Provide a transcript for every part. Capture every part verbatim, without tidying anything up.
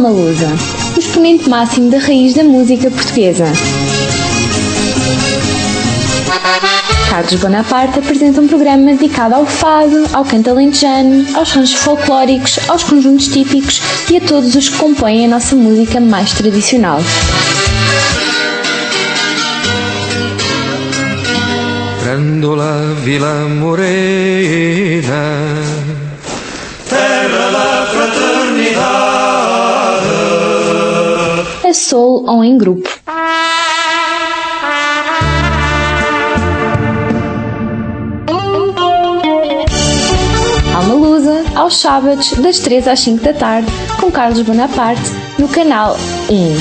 Alma Lusa, o exponente máximo da raiz da música portuguesa. Carlos Bonaparte apresenta um programa dedicado ao fado, ao canto alentejano, aos ranchos folclóricos, aos conjuntos típicos e a todos os que compõem a nossa música mais tradicional. Grandola Vila Morena, terra da fraternidade. A solo ou em grupo. Alma Lusa, aos sábados, das três às cinco da tarde, com Carlos Bonaparte, no canal um.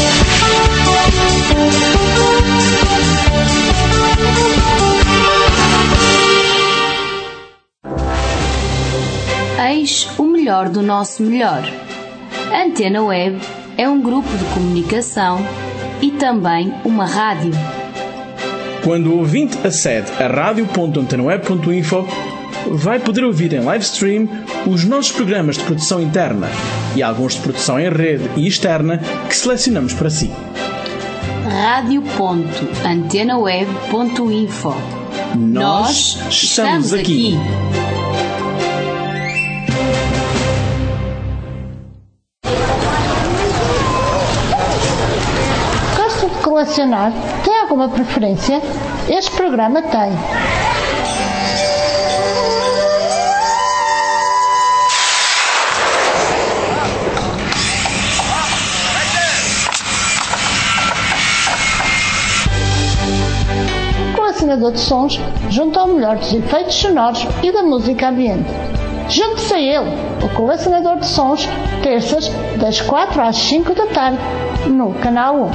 Eis o melhor do nosso melhor. A Antena Web é um grupo de comunicação e também uma rádio. Quando o ouvinte acede a rádio ponto antenaweb ponto info, vai poder ouvir em live stream os nossos programas de produção interna e alguns de produção em rede e externa que selecionamos para si. rádio ponto antenaweb ponto info. Nós estamos aqui. Gosta de colecionar? Tem alguma preferência? Este programa tem. Colecionador de sons junto ao melhor dos efeitos sonoros e da música ambiente. Junte-se a ele, o Colecionador de Sons, terças, das quatro às cinco da tarde, no canal um.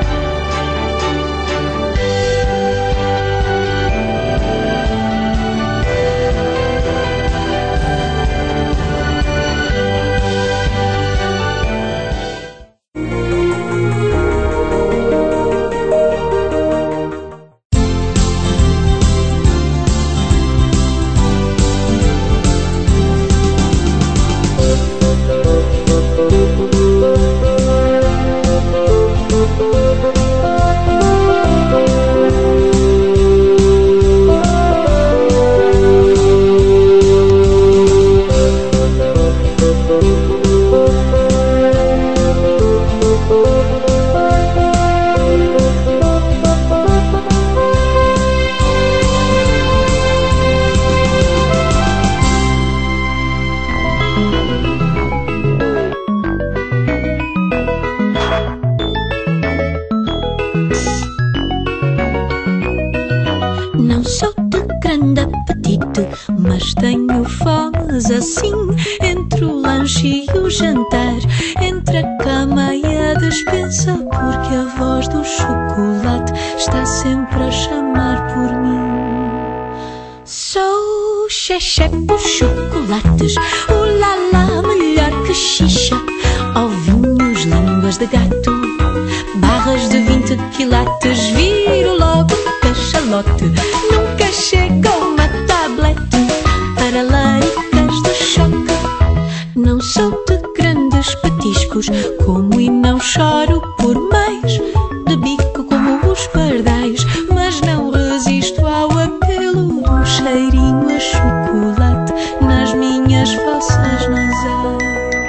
Não sou de grande apetite, mas tenho fomes assim. Entre o lanche e o jantar, entre a cama e a despensa, porque a voz do chocolate está sempre a chamar por mim. Sou xexé por chocolates, ulala, melhor que xixa. Ovinhos, línguas de gato, barras de vinte quilates, viro logo cachalote. Nunca chega uma tablete para laricas de choque. Não sou de grandes petiscos, como e não choro por mais, de bico como os pardais, mas não resisto ao apelo do cheirinho a chocolate nas minhas fossas nasais.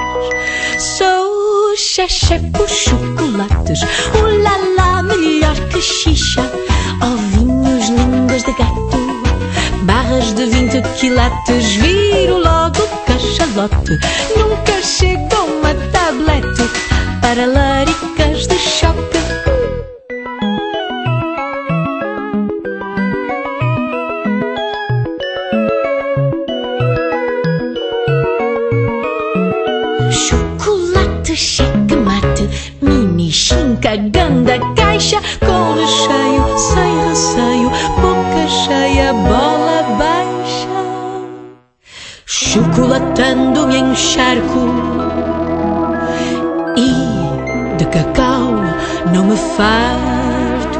Sou xexé por chocolates, ulala, melhor que xixa. Ovinhos, línguas de gato, barras de vinte quilates, viro logo cachalote. Nunca chega uma tablete para laricas de choque. Chocolate, checkmate, mini chinca, ganda caixa, com recheio, sem receio, boca cheia, bola baixa. Chocolatando-me em charco e de cacau não me farto.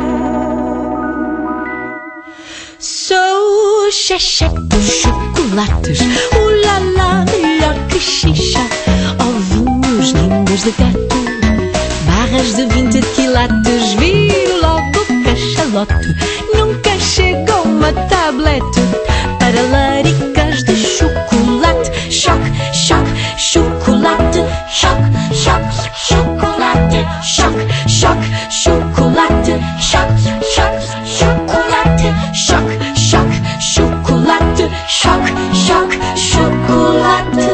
Sou xexé por chocolates, ulala, melhor que xixa. Ovinhos, línguas de gato, barras de vinte quilates, viro logo cachalote. Nunca chega uma tablete para laricas de chocolate. Choque, choque, chocolate. Choque, choque, chocolate. Choque, choque, chocolate. Choque, choque, chocolate. Choque, choque, chocolate. Choque, choque, chocolate.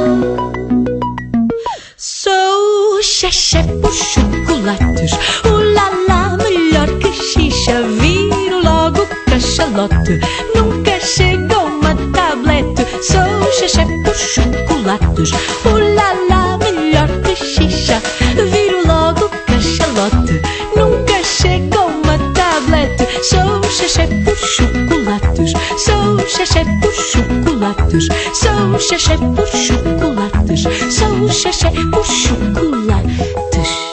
Sou xexé por chocolates. Ulala, melhor que xixa. Viro logo cachalote. Nunca chega uma tablete. Sou xexé por chocolates. Ulala, melhor que xixa. Viro logo cachalote. Nunca chega uma tablete. Sou xexé por chocolates. Sou xexé por chocolates. Sou xexé por chocolates. Sou xexé por chocolates.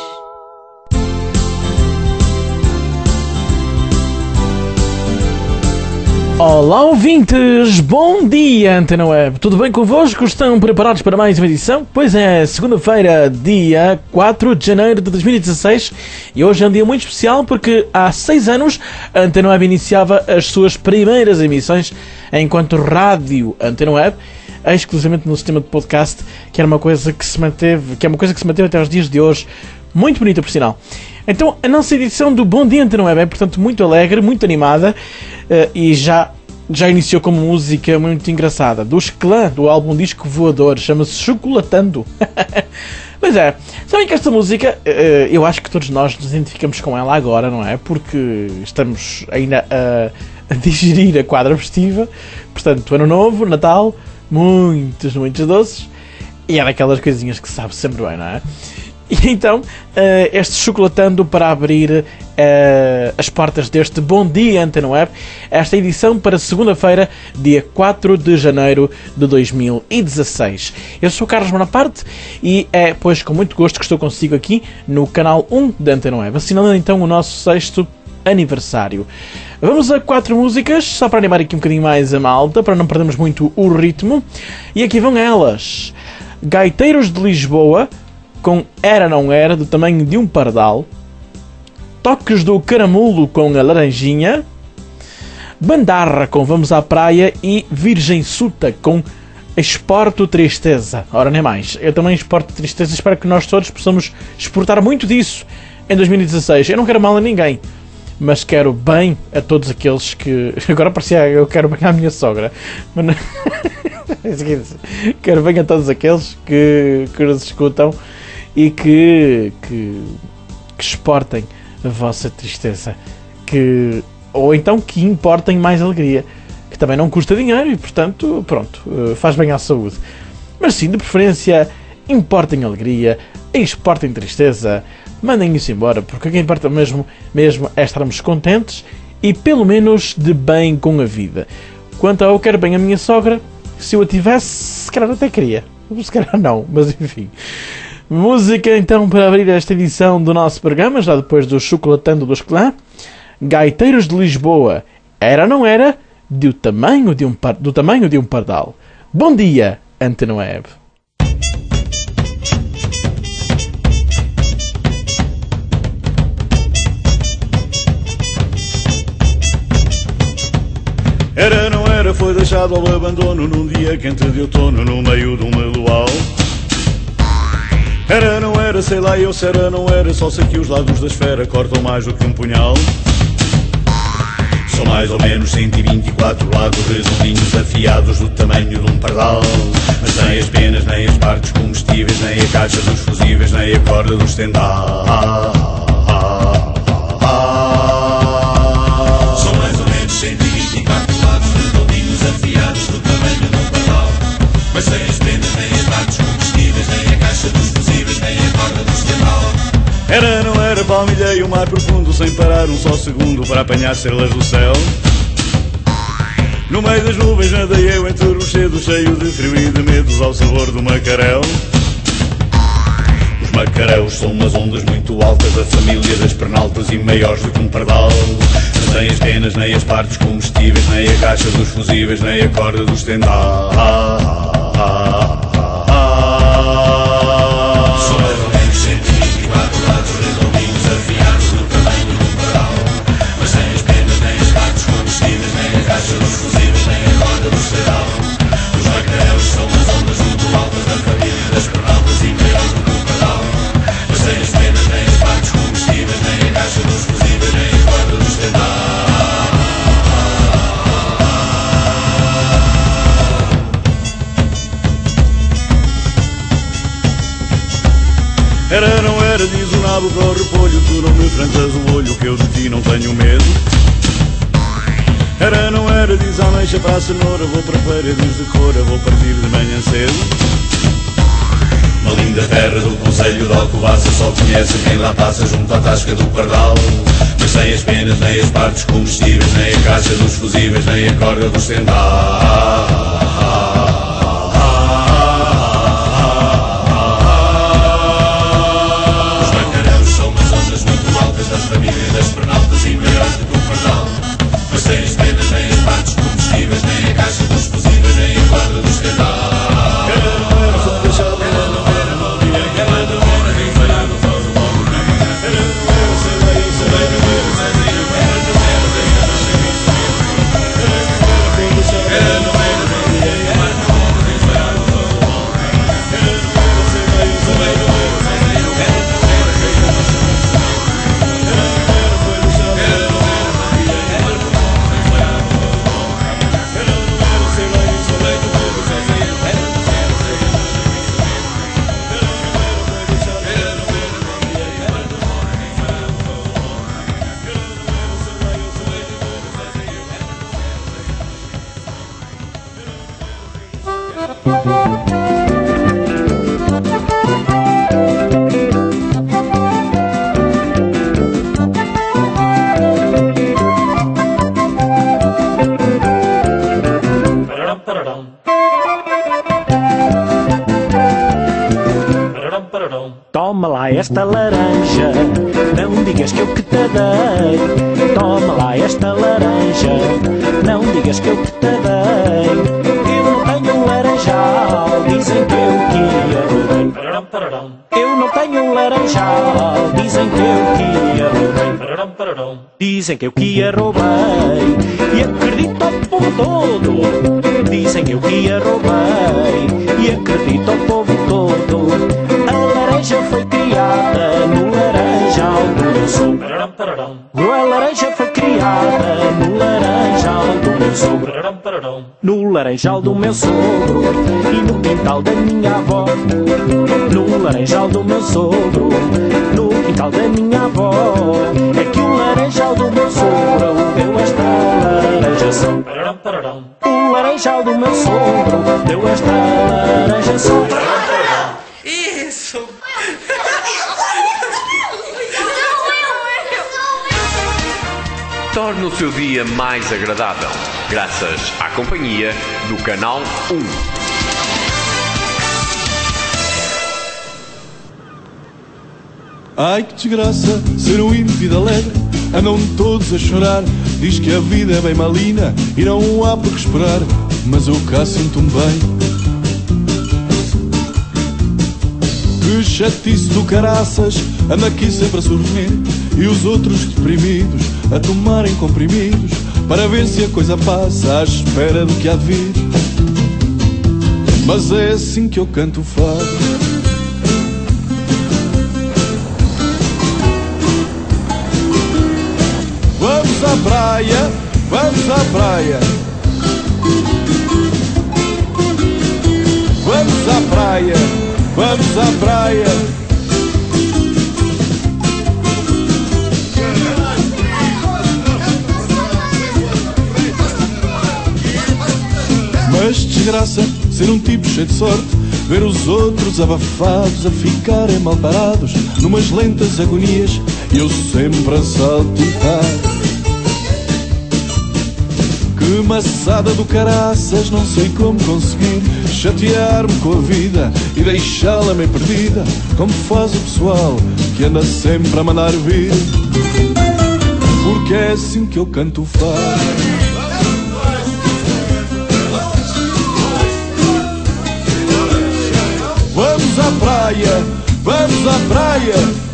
Olá ouvintes, bom dia Antena Web, tudo bem convosco? Estão preparados para mais uma edição? Pois é, segunda-feira, dia quatro de janeiro de dois mil e dezasseis, e hoje é um dia muito especial porque há seis anos a Antena Web iniciava as suas primeiras emissões enquanto rádio Antena Web, exclusivamente no sistema de podcast, que era uma coisa que se manteve, que é uma coisa que se manteve até aos dias de hoje, muito bonita por sinal. Então a nossa edição do Bom Dia Antena Web é portanto muito alegre, muito animada, uh, e já, já iniciou com uma música muito engraçada, dos Clã, do álbum Disco Voador, chama-se Chocolatando. Pois é, sabem que esta música, uh, eu acho que todos nós nos identificamos com ela agora, não é? Porque estamos ainda a, a digerir a quadra festiva, portanto Ano Novo, Natal, muitos, muitos doces, e é daquelas coisinhas que se sabe sempre bem, não é? E então, uh, este Chocolatando para abrir uh, as portas deste Bom Dia Antena Web, esta edição para segunda-feira, dia quatro de janeiro de dois mil e dezasseis. Eu sou o Carlos Bonaparte e é, pois, com muito gosto que estou consigo aqui no canal um da Antena Web, assinalando então o nosso sexto aniversário. Vamos a quatro músicas, só para animar aqui um bocadinho mais a malta, para não perdermos muito o ritmo. E aqui vão elas. Gaiteiros de Lisboa, com Era Não Era, do tamanho de um pardal. Toques do Caramulo, com a Laranjinha. Bandarra, com Vamos à Praia. E Virgem Suta, com Exporto Tristeza. Ora, nem mais. Eu também exporto tristeza. Espero que nós todos possamos exportar muito disso em dois mil e dezasseis. Eu não quero mal a ninguém, mas quero bem a todos aqueles que... Agora parecia eu quero bem à minha sogra. Mas não... Quero bem a todos aqueles que, que nos escutam e que, que, que exportem a vossa tristeza, que, ou então que importem mais alegria, que também não custa dinheiro e portanto, pronto, faz bem à saúde. Mas sim, de preferência, importem alegria, exportem tristeza, mandem isso embora, porque o que importa mesmo, mesmo é estarmos contentes e pelo menos de bem com a vida. Quanto a eu quero bem a minha sogra, se eu a tivesse, se calhar até queria, se calhar não, mas enfim. Música então para abrir esta edição do nosso programa, já depois do Chocolatando dos Clã. Gaiteiros de Lisboa, Era Não Era, do tamanho de um, par, do tamanho de um pardal. Bom dia, Antena Web. Era, não era, foi deixado ao abandono num dia quente de outono no meio de um meloal. Era, não era, sei lá eu se era, não era, só sei que os lados da esfera cortam mais do que um punhal. São mais ou menos cento e vinte e quatro lados redondinhos afiados do tamanho de um pardal. Mas nem as penas, nem as partes comestíveis, nem a caixa dos fusíveis, nem a corda do estendal. São mais ou menos cento e vinte e quatro lados redondinhos afiados do tamanho de um pardal. Mas sem as penas, nem as partes comestíveis, nem a caixa dos fusíveis, nem a corda do estendal. Era, não era, palmilhei o mar profundo sem parar um só segundo para apanhar estrelas do céu. No meio das nuvens nadei eu entre o cedo cheio de frio e de medos ao sabor do macarel. Os macaréus são umas ondas muito altas da família das pernaltas e maiores do que um pardal. Mas nem as penas, nem as partes comestíveis, nem a caixa dos fusíveis, nem a corda do estendal. São mais ou menos rabo do repolho, tu não me franzas o olho, que eu de ti não tenho medo. Era, não era, diz a ameixa para a cenoura, vou para a feira, diz de cora, vou partir de manhã cedo. Na linda terra do concelho de Alcobaça, só conhece quem lá passa junto à tasca do pardal. Mas sem as penas, nem as partes comestíveis, nem a caixa dos fusíveis, nem a corda dos tendais. Os bancarelos são umas ondas muito altas das famílias das pernaltas e maiores do que o pardal. Mas sem as penas, nem as partes comestíveis, nem a caixa dos fusíveis, nem a corda dos tendais. Toma lá esta laranja, não digas que eu que te dei. Toma lá esta laranja, não digas que eu que te dei. Eu não tenho um laranjal, dizem que eu que ia roubei. Eu não tenho um laranjal, dizem que eu que ia roubei. Dizem que eu que ia roubei, e acredito ao povo todo. Dizem que eu que ia roubei, e acredito ao povo todo. A laranja foi criada no laranjal do meu sogro. A laranja foi criada no laranjal do meu sogro. No laranjal do meu sogro e no quintal da minha avó. No laranjal do meu sogro, no quintal da minha avó. É que o laranjal do meu sogro deu esta laranja só. O laranjal do meu sogro deu esta laranja só. Isso! Torne o seu dia mais agradável, graças à companhia do Canal um. Ai que desgraça, ser um índio vida alegre. Andam todos a chorar, diz que a vida é bem malina e não há por que esperar. Mas eu cá sinto-me bem. Que chatice do caraças, anda aqui sempre a sorrir, e os outros deprimidos a tomarem comprimidos para ver se a coisa passa à espera do que há de vir. Mas é assim que eu canto o fado. Vamos à praia, vamos à praia. Vamos à praia, vamos à praia. Mas desgraça, ser um tipo cheio de sorte, ver os outros abafados a ficarem mal parados numas lentas agonias e eu sempre a saltitar. Que maçada do caraças, não sei como conseguir chatear-me com a vida e deixá-la meio perdida, como faz o pessoal que anda sempre a mandar vir. Porque é assim que eu canto o fado. Vamos à praia, vamos à praia.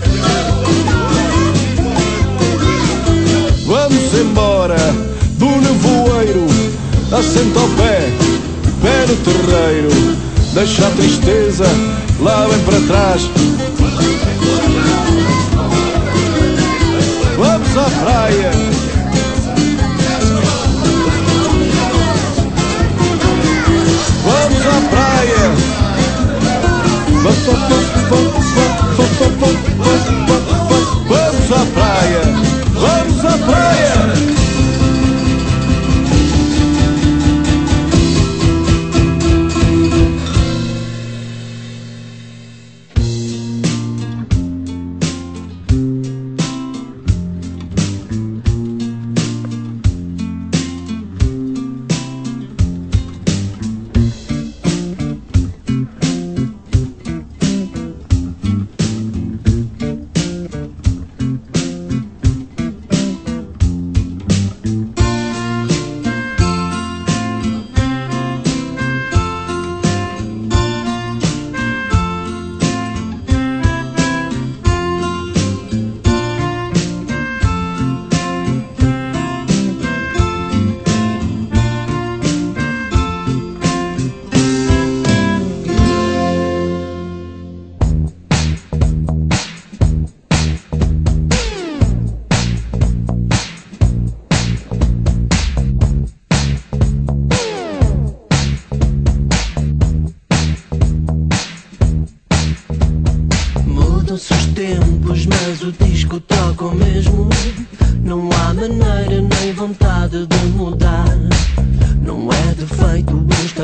Vamos embora do nevoeiro, assenta ao pé, pé no terreiro. Deixa a tristeza lá bem para trás. Vamos à praia. Vamos à praia.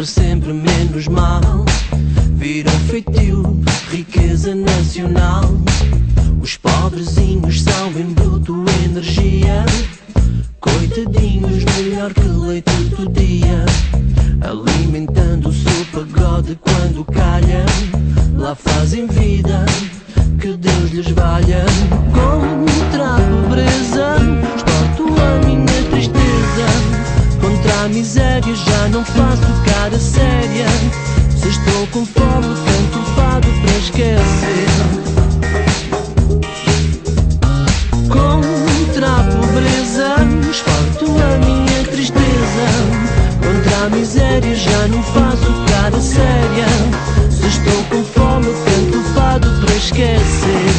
dar sempre menos mal. Vira feitio, riqueza nacional. Os pobrezinhos são em bruto energia. Coitadinhos, melhor que leite do dia. Alimentando o seu pagode quando calha. Lá fazem vida, que Deus lhes valha. Contra a pobreza, exporto a minha tristeza. Contra a miséria já não faço cara séria. Se estou com fome, canto fado para esquecer. Contra a pobreza, exporto a minha tristeza. Contra a miséria já não faço cara séria. Se estou com fome, canto fado para esquecer.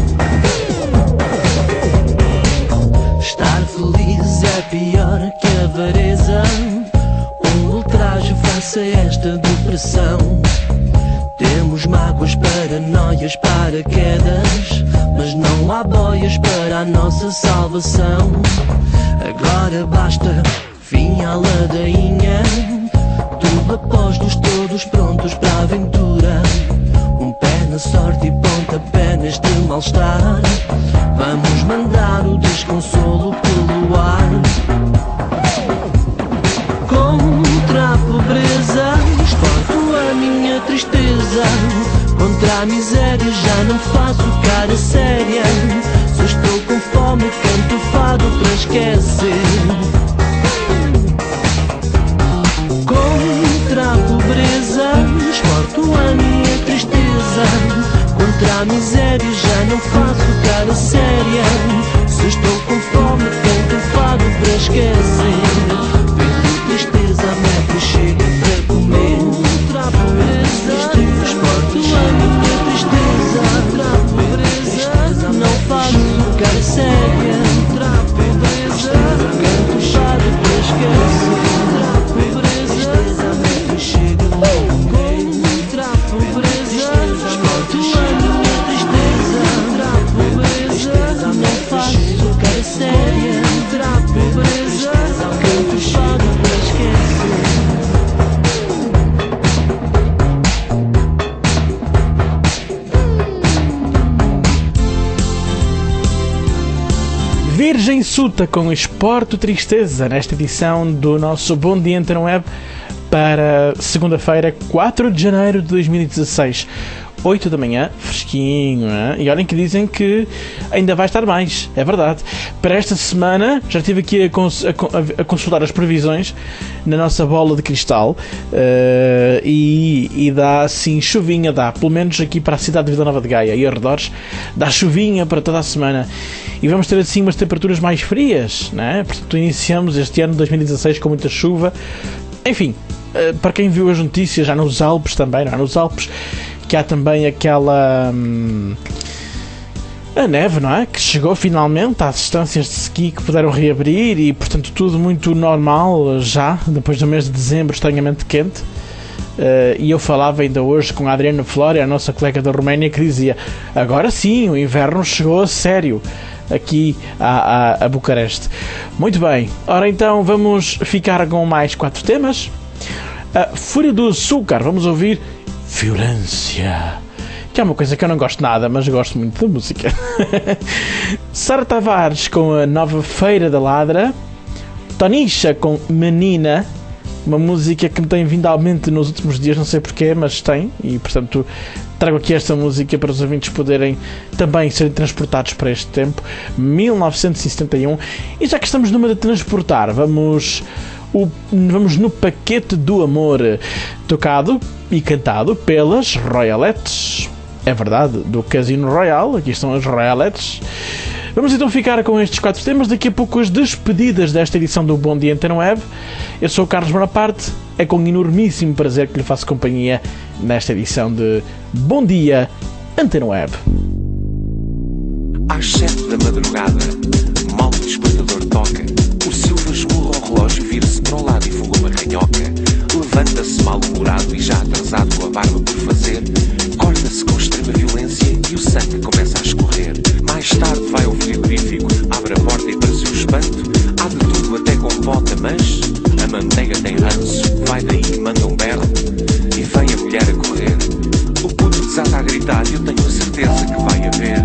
Estar feliz é pior que a avareza. Um ultraje face a esta depressão. Temos mágoas, paranoias, paraquedas, mas não há boias para a nossa salvação. Agora basta, fim à ladainha. Tudo após-nos, todos prontos para a aventura. Um pé na sorte e pontapé neste mal-estar. Vamos mandar o desconsolo pelo ar. Contra a pobreza, exporto a minha tristeza. Contra a miséria já não faço cara séria. Se estou com fome, canto fado para esquecer. Contra a pobreza, exporto a minha tristeza. Contra a miséria já não faço cara séria. Se estou com fome, canto fado para esquecer. Vendo tristeza, a meta chega para comer. Contra a pobreza, exporto a minha tristeza. Contra a pobreza, não faço cara séria. Contra a pobreza, canto fado para esquecer. Virgem Suta com Exporto Tristeza, nesta edição do nosso Bom Dia Antena Web para segunda-feira, quatro de janeiro de dois mil e dezasseis. oito da manhã, fresquinho, hein? E olhem que dizem que ainda vai estar mais, é verdade. Para esta semana, já estive aqui a, cons- a, a consultar as previsões na nossa bola de cristal uh, e, e dá assim chuvinha, dá, pelo menos aqui para a cidade de Vila Nova de Gaia e arredores, dá chuvinha para toda a semana. E vamos ter assim umas temperaturas mais frias, né? Portanto, iniciamos este ano de dois mil e dezasseis com muita chuva. Enfim, uh, para quem viu as notícias, já nos Alpes também, não é? Nos Alpes, que há também aquela hum, a neve, não é? Que chegou finalmente às estâncias de ski que puderam reabrir e, portanto, tudo muito normal já, depois do mês de dezembro estranhamente quente. Uh, e eu falava ainda hoje com a Adriana Flória, a nossa colega da Roménia, que dizia: agora sim, o inverno chegou a sério aqui a, a, a Bucareste. Muito bem, ora então vamos ficar com mais quatro temas. A Fúria do Açúcar, vamos ouvir Violência, que é uma coisa que eu não gosto nada, mas gosto muito da música. Sara Tavares com a Nova Feira da Ladra. Tonisha com Menina, uma música que me tem vindo à mente nos últimos dias, não sei porquê, mas tem, e portanto trago aqui esta música para os ouvintes poderem também serem transportados para este tempo, mil novecentos e setenta e um. E já que estamos numa de transportar, vamos... O, vamos no Paquete do Amor, tocado e cantado pelas Royalettes. É verdade, do Casino Royal. Aqui estão as Royalettes. Vamos então ficar com estes quatro temas. Daqui a pouco as despedidas desta edição do Bom Dia Antena Web. Eu sou o Carlos Bonaparte. É com enormíssimo prazer que lhe faço companhia nesta edição de Bom Dia Antena Web. Às sete da madrugada, mal o despertador toca. O Silva esmurra o relógio, vira-se para o lado e fuma uma ranhoca. Levanta-se mal-humorado e já atrasado com a barba por fazer. Corta-se com extrema violência e o sangue começa a escorrer. Mais tarde vai ao frigorífico, abre a porta e para seu espanto há de tudo até com bota, mas a manteiga tem ranço. Vai daí, manda um berro e vem a mulher a correr. O puto desata a gritar e eu tenho a certeza que vai haver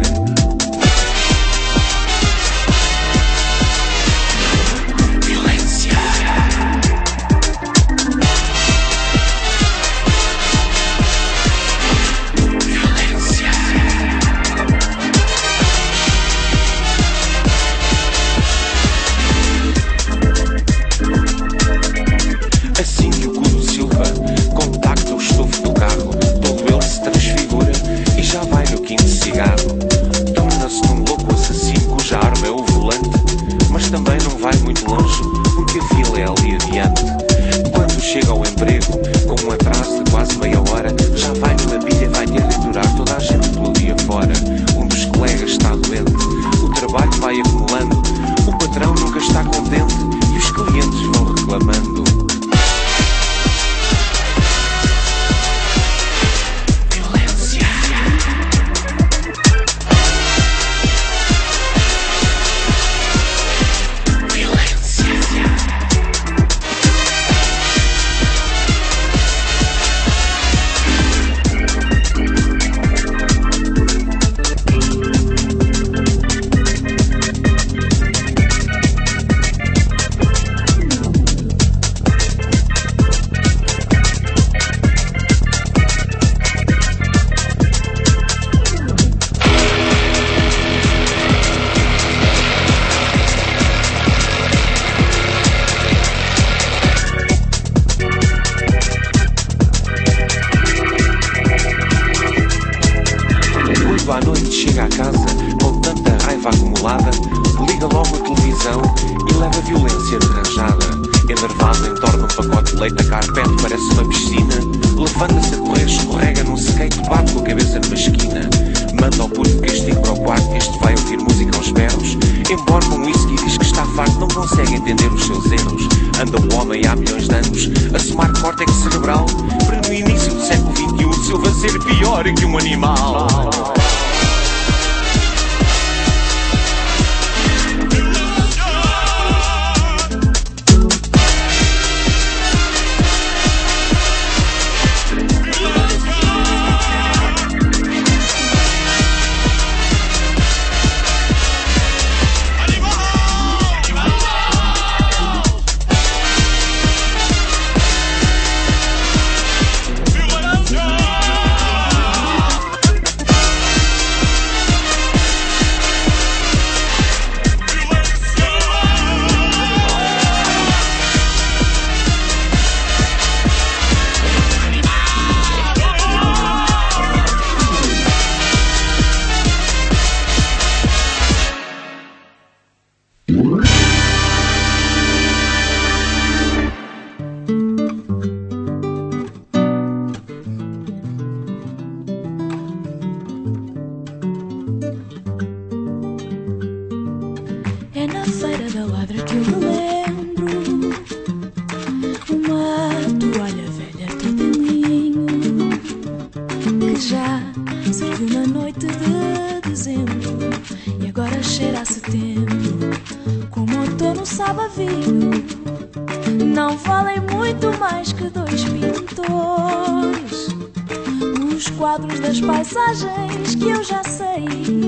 paisagens que eu já sei,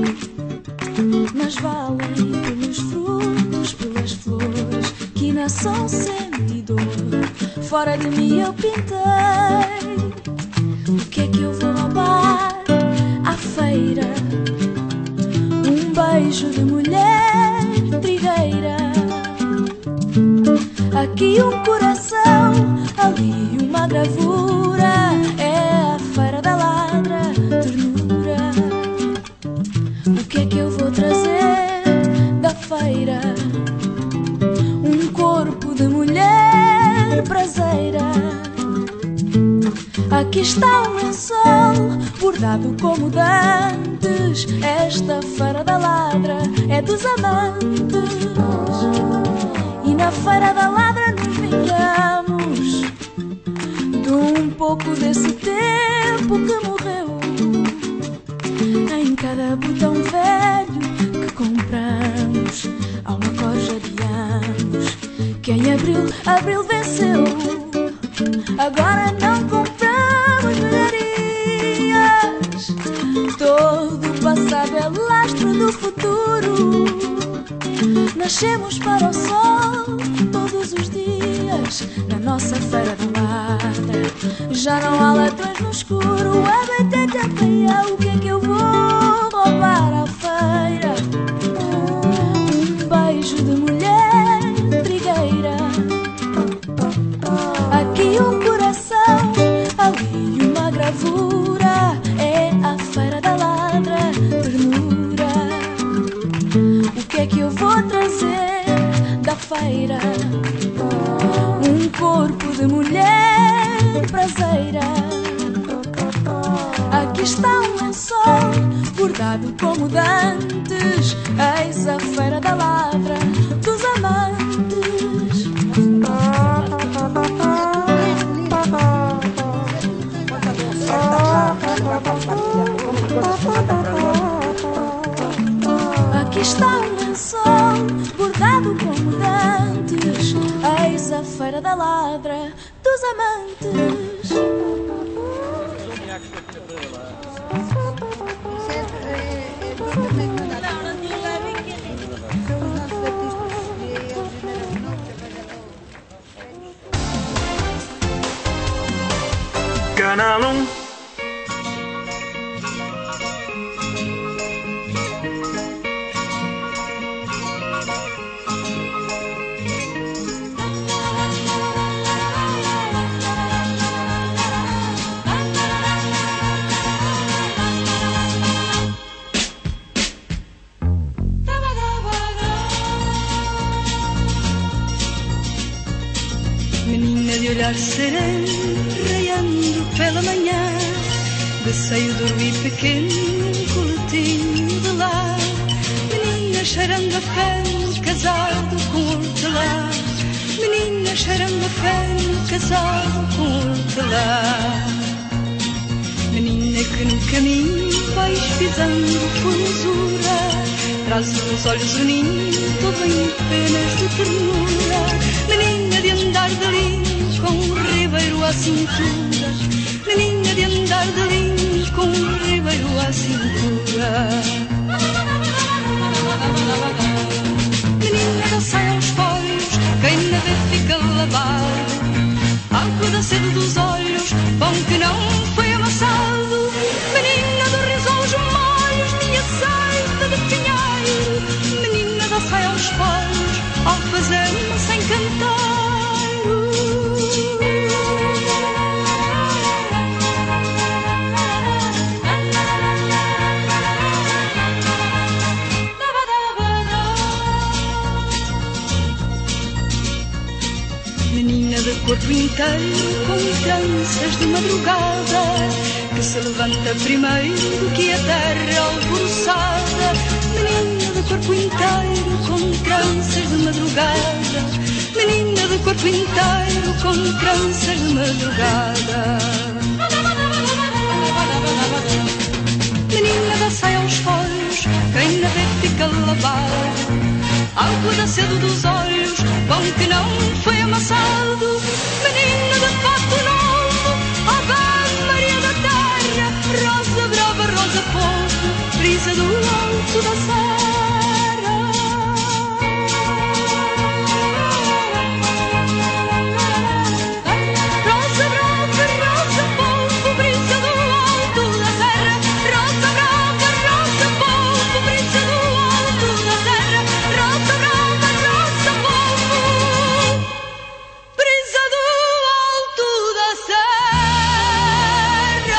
mas valem pelos frutos, pelas flores que na são sentido. Fora de mim eu pintei. O que é que eu vou roubar à feira? Um beijo de mulher trigueira. Aqui um coração, ali uma gravura. É a feira da ladra, ternura. O que é que eu vou trazer da feira? Um corpo de mulher prazeira. Aqui está um lençol bordado como dantes. Esta feira da ladra é dos amantes. E na feira da ladra nos vingamos de um pouco desse tempo que morreu. Em cada botão velho que compramos há uma corja de anos que em abril Abril venceu, agora não compramos melhorias. Todo o passado é lastro do futuro. Nascemos para o sol todos os dias na nossa feira da ladra. Já não há ladrões no escuro. A beteta feia, o que é que eu vou roubar à feira? Um beijo de mulher trigueira. Aqui um coração, ali uma gravura. É a feira da ladra, ternura. O que é que eu vou trazer da feira? Um corpo de mulher prazeira. Aqui está um lençol bordado como dantes. Eis a feira da ladra dos amantes. Aqui está um lençol bordado como dantes. Eis a feira da ladra dos amantes. Canal um. Menina de olhar sereno, raiando pela manhã, de seio dormir pequeno, coletinho de lar. Menina cheirando a feno, casado com hortelã. Menina cheirando a feno, casado com hortelã. Menina que no caminho vais pisando formosura, traz nos olhos o ninho, todo em penas de ternura. Menina de andar de linho, com um ribeiro à cintura. Menina de andar de linho, com um ribeiro à cintura. Menina da saia aos folhos, quem na vê fica lavado. Álcool da sede dos olhos, pão que não foi amassado. Menina do riso aos molhos, minha seita de pinheiro. Menina da saia aos folhos, alfazema sem cantar. Menina de corpo inteiro, com tranças de madrugada, que se levanta primeiro que a terra alvoroçada. Menina de corpo inteiro, com tranças de madrugada. Menina de corpo inteiro, com tranças de madrugada. Menina da saia aos folhos, quem na vê fica lavado. Álcool da sede dos olhos, pão que não foi amassado. Menina de fato novo, Ave Maria da terra. Rosa brava, rosa fogo, brisa do alto da serra. Rosa brava, rosa fogo, brisa do alto da serra. Rosa brava, rosa fogo, brisa do alto da serra. Rosa brava, rosa fogo, brisa do alto da serra.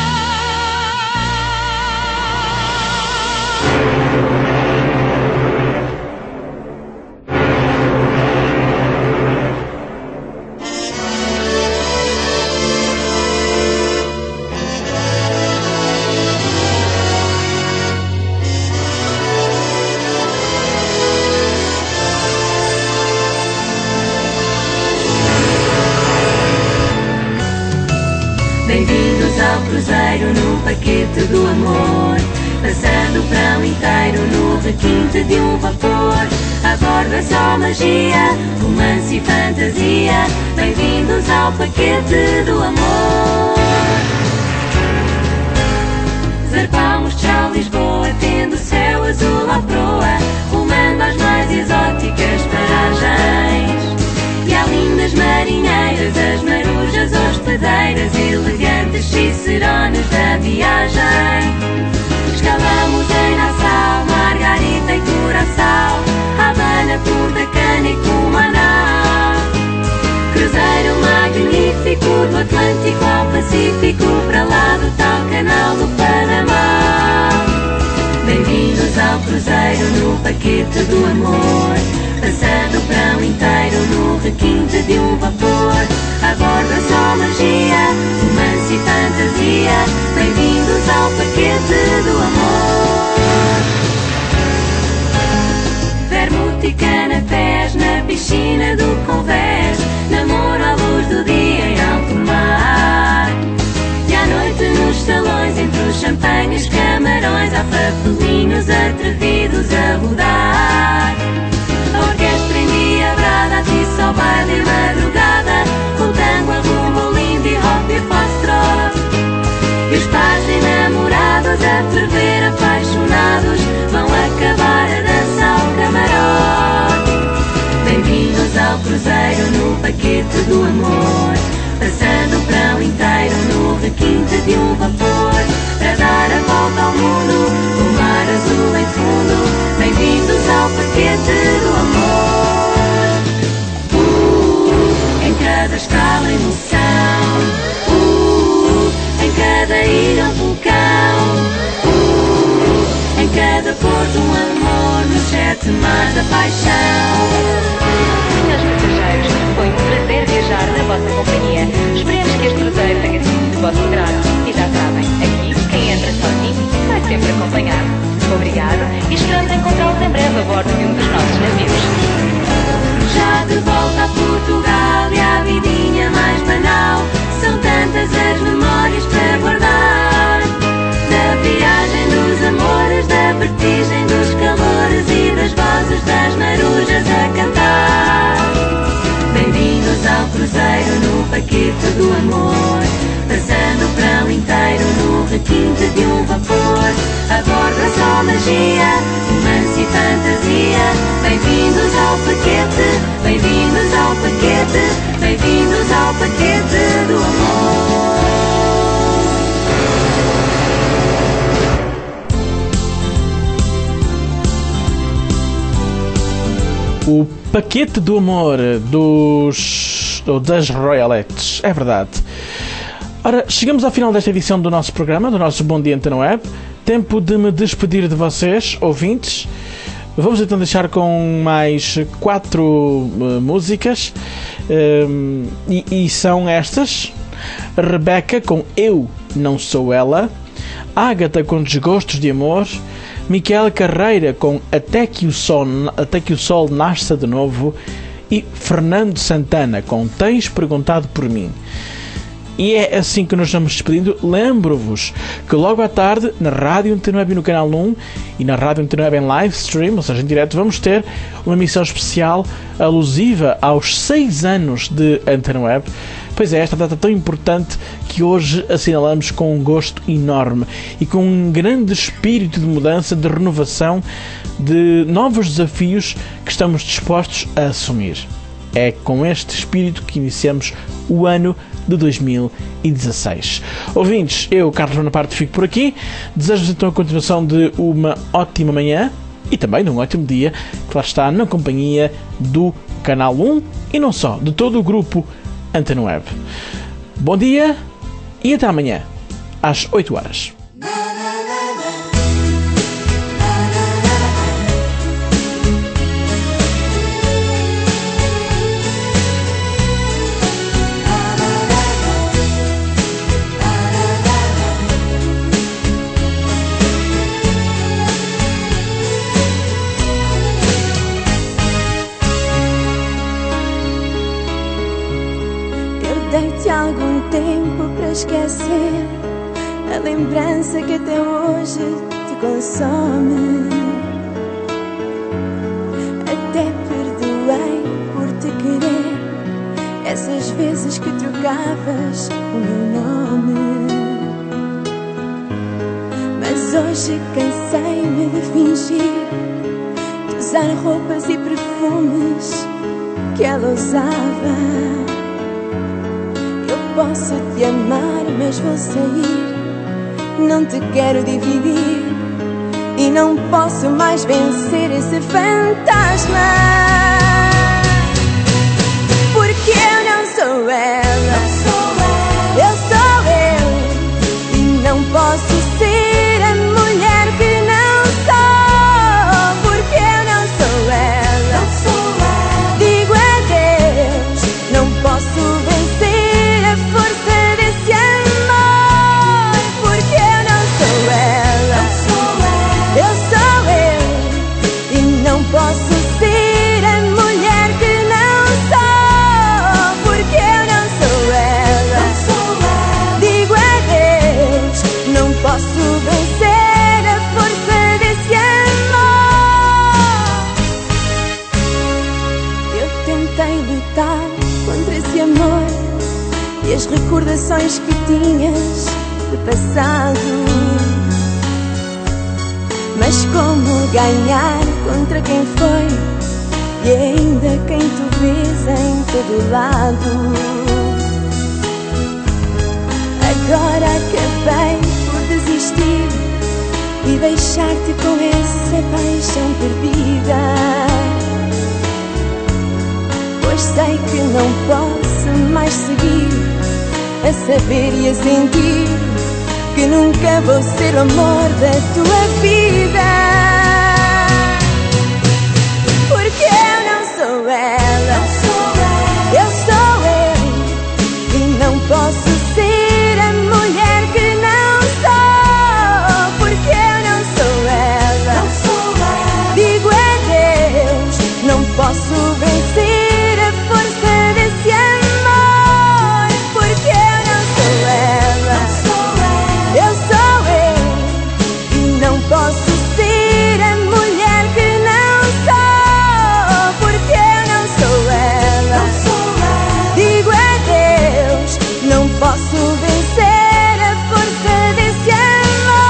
Bem-vindos ao cruzeiro no paquete do amor, passando o verão inteiro no requinte de um vapor. A bordo é só magia, romance e fantasia. Bem-vindos ao paquete do amor. Zarpamos já Lisboa, tendo o céu azul à proa, rumando às mais exóticas paragens. E há lindas marinheiras, as marujas hospedeiras, elegantes cicerones da viagem. Escalamos em Nassau, Margarita e Curaçao, Havana, Punta Cana e Cumaná. Cruzeiro magnífico do Atlântico ao Pacífico, para lá do tal canal do Panamá. Bem-vindos ao cruzeiro no paquete do amor, passando o verão inteiro no requinte de um vapor. A bordo é só magia, romance e fantasia. Bem-vindos ao paquete do amor. Vermute e canapés na piscina do Convés, namoro à luz do dia em alto mar. E à noite nos salões, entre os champanhes, camarões, há papelinhos atrevidos a rodar. A orquestra endiabrada atiça ao baile e madrugada, com tango, a rumba, lindy hop e foxtrot. E os pais enamorados a ferver apaixonados vão acabar a dançar ao camarote. Bem-vindos ao cruzeiro no paquete do amor, passando o verão inteiro no requinte de um vapor, para dar a volta ao mundo, o mar azul em fundo. Bem-vindos ao paquete do amor. Uh, em cada escala emoção, uh, em cada ilha um vulcão, uh, em cada porto um amor, nos sete mares da paixão. Senhores passageiros, foi um prazer viajar na vossa companhia. Esperemos que este cruzeiro tenha sido do vosso grado. E já sabem, aqui quem entra sozinho vai sempre acompanhado. Obrigado e esperamos encontrá-los em breve a bordo de um dos nossos navios. Já de volta a Portugal e à vidinha mais banal, são tantas as memórias para guardar. Da viagem dos amores, da vertigem dos calores e das vozes das marujas a cantar. Bem-vindos ao cruzeiro no paquete do amor, passando o verão inteiro no requinte de um vapor. A bordo é só magia, romance e fantasia. Bem-vindos ao paquete, bem-vindos ao paquete, bem-vindos ao paquete do amor. O paquete do amor dos ou das Royalettes, é verdade. Ora, chegamos ao final desta edição do nosso programa, do nosso Bom Dia Antena Web. Tempo de me despedir de vocês, ouvintes. Vamos então deixar com mais quatro uh, músicas um, e, e são estas: Rebeca com Eu Não Sou Ela, Ágata com Desgostos de Amor, Micaela Carreira com Até que o Sol, Até que o Sol Nasça de Novo e Fernando Santana com Tens Perguntado por Mim. E é assim que nos vamos despedindo. Lembro-vos que logo à tarde, na Rádio Antena Web no Canal um e na Rádio Antena Web em live stream, ou seja, em direto, vamos ter uma emissão especial alusiva aos seis anos de Antena Web. Pois é, esta data tão importante que hoje assinalamos com um gosto enorme e com um grande espírito de mudança, de renovação, de novos desafios que estamos dispostos a assumir. É com este espírito que iniciamos o ano de dois mil e dezasseis. Ouvintes, eu, Carlos Bonaparte, fico por aqui. Desejo-vos então a continuação de uma ótima manhã e também de um ótimo dia, que lá está na companhia do Canal um e não só, de todo o grupo Antena Web. Bom dia e até amanhã, às oito horas. Dei-te algum tempo para esquecer a lembrança que até hoje te consome. Até essas vezes que trocavas o meu nome. Mas hoje cansei-me de fingir, de usar roupas e perfumes que ela usava. Eu posso te amar, mas vou sair, não te quero dividir, e não posso mais vencer esse fantasma. Porque eu não sou ela, eu sou eu, e não posso ser a mulher que não sou. Porque eu não sou ela, digo adeus, não posso vencer a força desse amor. Porque eu não sou ela, eu sou eu, e não posso ser a mulher que não sou. Porque eu não sou ela, digo adeus, não posso vencer a força desse amor. Eu tentei lutar contra esse amor e as recordações que tinhas do passado. Mas como ganhar contra quem foi e ainda quem tu vês em todo lado? Agora acabei por desistir e deixar-te com essa paixão perdida, pois sei que não posso mais seguir a saber e a sentir que nunca vou ser o amor da tua vida. Porque eu não sou ela, eu sou eu, e não posso ser a mulher que não sou. Porque eu não sou ela, digo adeus, não posso vencer a força desse amor. Porque eu não sou ela, eu sou eu, e não posso ser a mulher que não sou. Porque eu não sou ela, digo adeus, não posso vencer a força desse amor.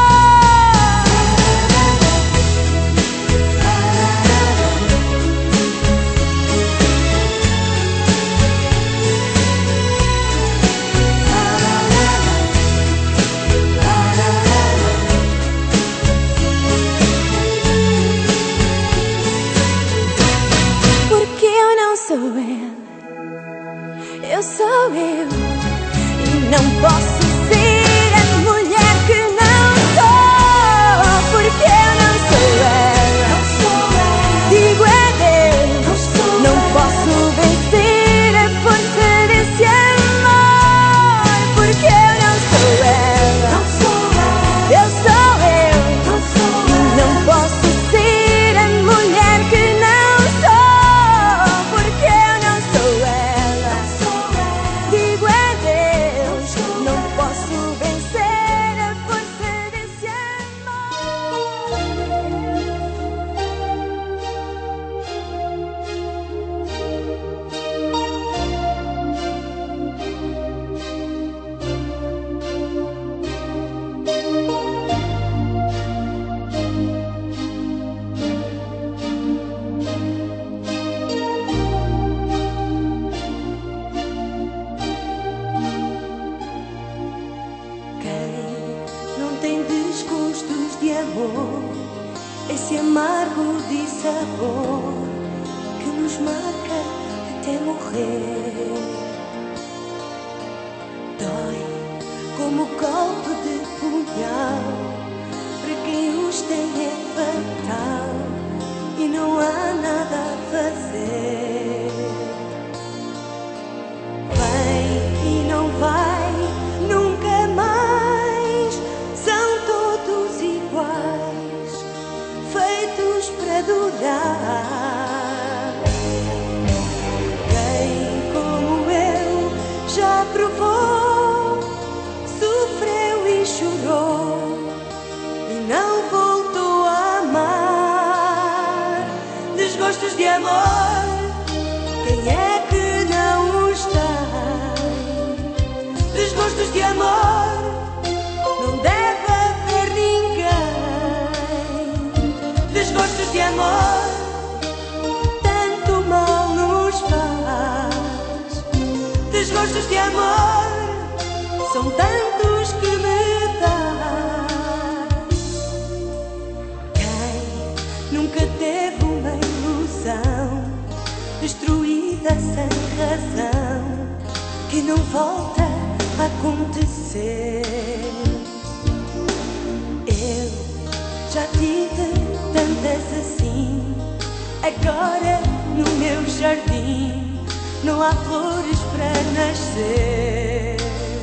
Porque eu não sou ela, eu sou eu, e não posso ser a mulher que não sou. Porque eu não sou ela, digo adeus, não posso vencer a força desse amor. Porque eu não sou ela, eu sou eu, e não posso ser a mulher que não sou. Porque eu não sou ela, digo adeus, não posso vencer a força desse Não tem desgostos de amor, esse amargo dissabor que nos marca até morrer. Dói como golpe de punhal, para quem os tem é fatal e não há nada a fazer. Vem e não vai nunca mais, são todos iguais, feitos para durar. Quem como eu já provou, sofreu e chorou e não voltou a amar. Desgostos de amor, quem é que não os desgostos de amor são tantos que me dá. Quem nunca teve uma ilusão destruída sem razão que não volta a acontecer? Eu já tive tantas assim. Agora no meu jardim não há flores para nascer.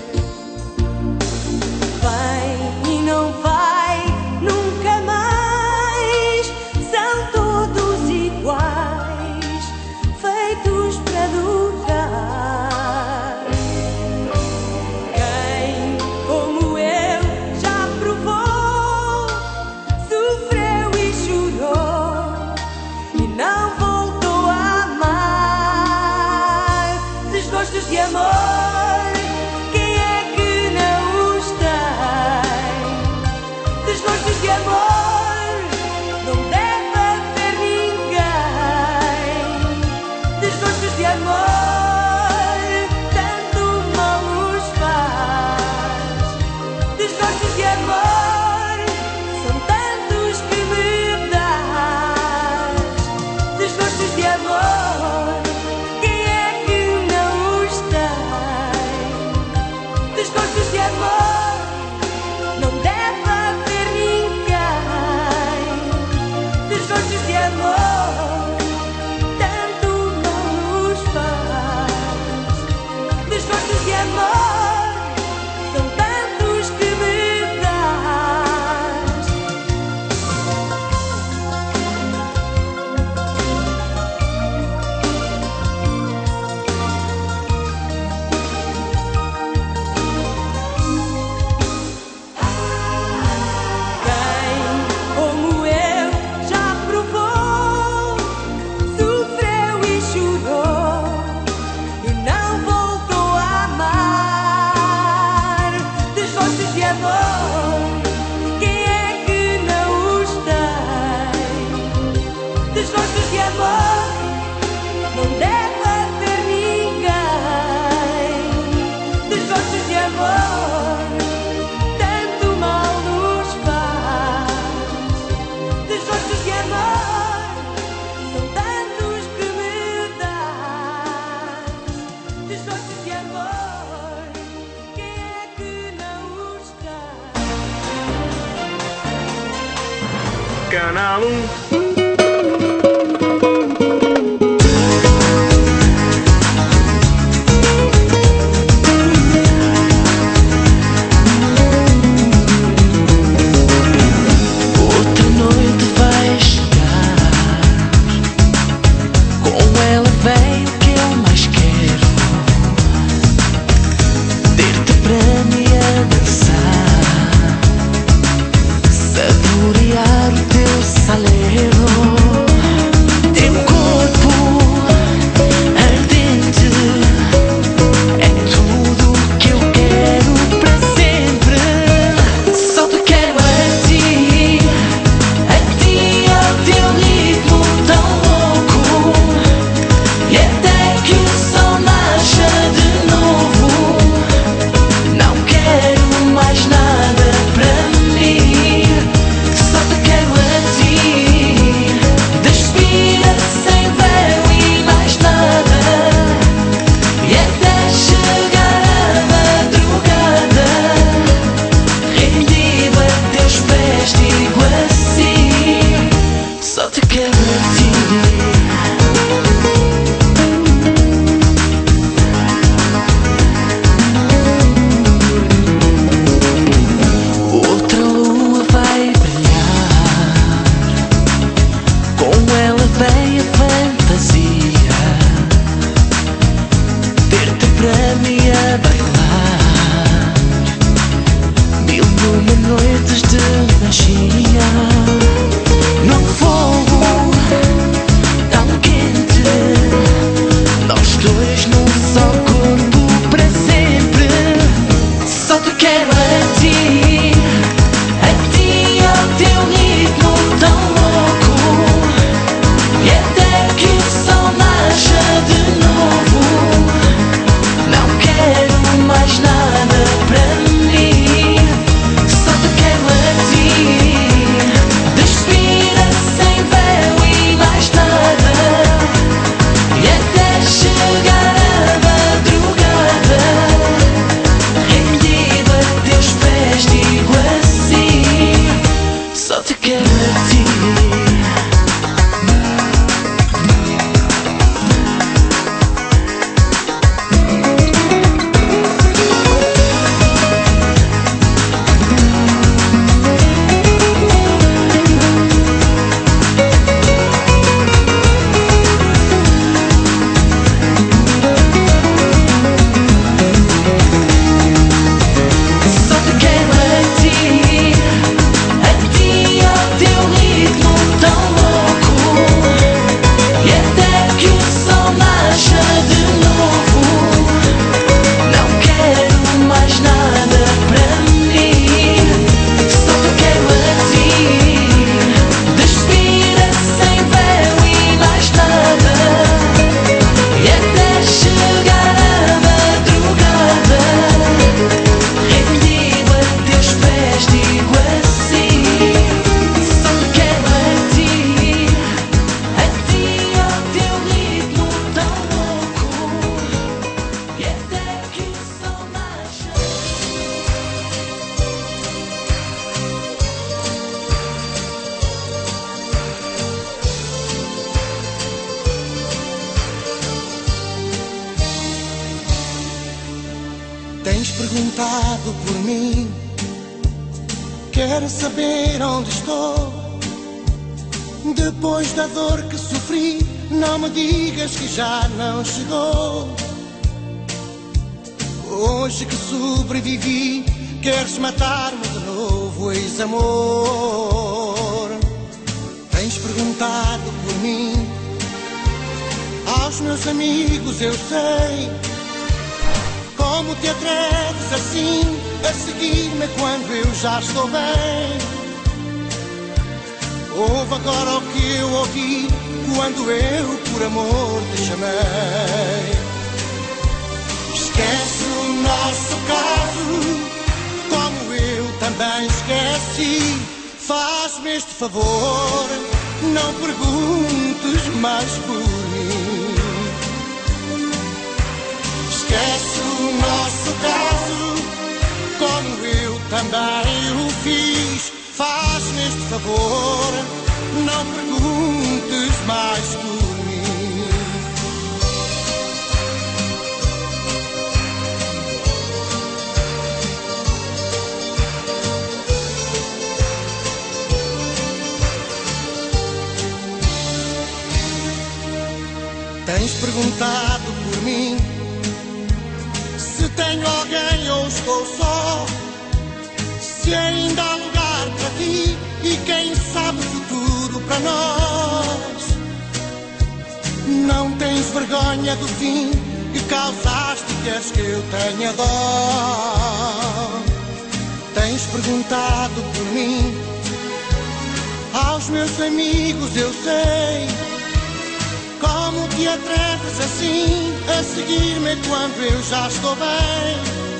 Vai e não vai nunca mais. São todos iguais, feitos para durar. Quem como eu já provou, sofreu e chorou e não voltou a amar. Desgostos de amor, quem é que não os tem? Desgostos de amor, não deve haver ninguém. Desgostos de amor, tanto mal os faz. Desgostos de amor, são tantos que me dás. Desgostos de amor, quem é que não os tem? Desgostos de amor, não deve haver ninguém. Desgostos de amor, tanto mal os faz. Desgostos de amor, são tantos que me dás. Quem como eu já provou, sofreu e chorou e não voltou a amar. Desgostos de amor, quem é que não os tem? Desgostos de amor, não deve haver ninguém. Desgostos de amor, tanto mal nos faz. Desgostos de amor, são tantos que me dás. Desgostos de amor, quem é que não os tem? Canal um. Outra noite vai chegar, com ela vem o que eu mais quero, ter-te para mim a dançar, saborear o teu salero, teu corpo ardente, é tudo o que eu quero para sempre. Só te quero a ti, a ti ao teu ritmo tão louco, e até que o sol nasça de novo. Não quero mais nada para mim, só te quero a ti. Despida-te sem véu e mais nada, e até chegar a madrugada, rendido a teus pés, digo assim, só te quero a ti. Outra lua vai brilhar, com ela vem a fantasia, ter-te para mim a bailar, mil e uma noites de magia, num fogo tão quente, nós dois num só corpo para sempre. Só te quero a ti, a ti ao teu ritmo tão louco, e até que o sol nasça de novo. Não Tens perguntado por mim, queres saber onde estou. Depois da dor que sofri, não me digas que já não chegou. Hoje que sobrevivi, queres matar-me de novo, ex-amor. Tens perguntado por mim, aos meus amigos eu sei. Como te atreves assim a seguir-me quando eu já estou bem? Ouve agora o que eu ouvi quando eu por amor te chamei. Esquece o nosso caso, como eu também esqueci. Faz-me este favor, não perguntes mais por mim. Esquece o nosso caso, como eu também o fiz. Faz-me este favor, não perguntes mais por mim. Tens perguntado por mim, se tenho alguém ou estou só, se ainda há lugar para ti e quem sabe o futuro para nós. Não tens vergonha do fim que causaste e queres que eu tenha dó. Tens perguntado por mim, aos meus amigos eu sei. Como te atreves assim a seguir-me quando eu já estou bem?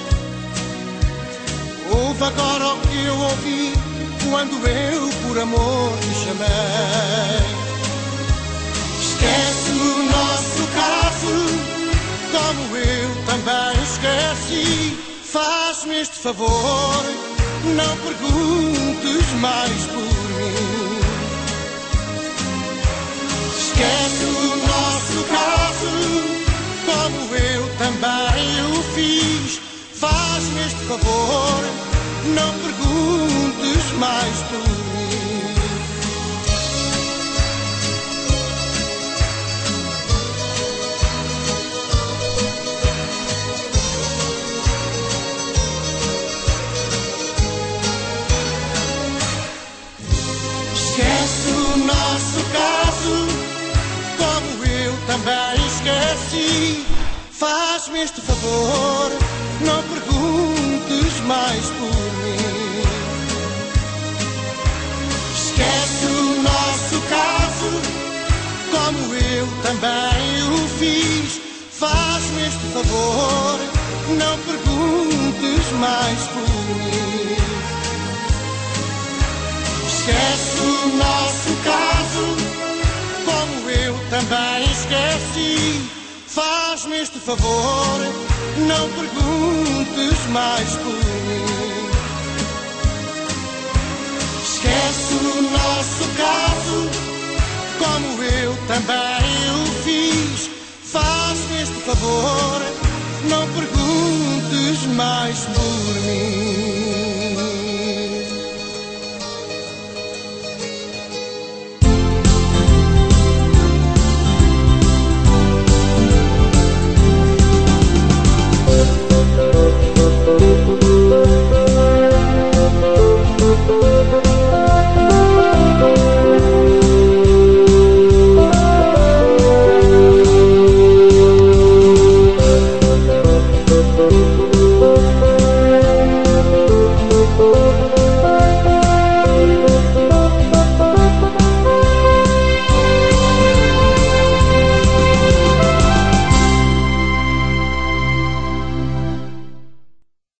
Ouve agora o que eu ouvi quando eu por amor te chamei. Esquece o nosso caso, como eu também esqueci. Faz-me este favor, não perguntes mais por mim. Esquece o nosso caso, como eu também o fiz. Faz-me este favor, não perguntes mais por mim. Esquece o nosso caso, como eu também esqueci. Faz-me este favor, não perguntes mais por mim. Esquece o nosso caso, como eu também o fiz. Faz-me este favor, não perguntes mais por mim. Esquece o nosso caso, como eu também esqueci. Faz-me este favor, não perguntes mais por mim. Esquece o nosso caso, como eu também o fiz. Faz-me este favor, não perguntes mais por mim.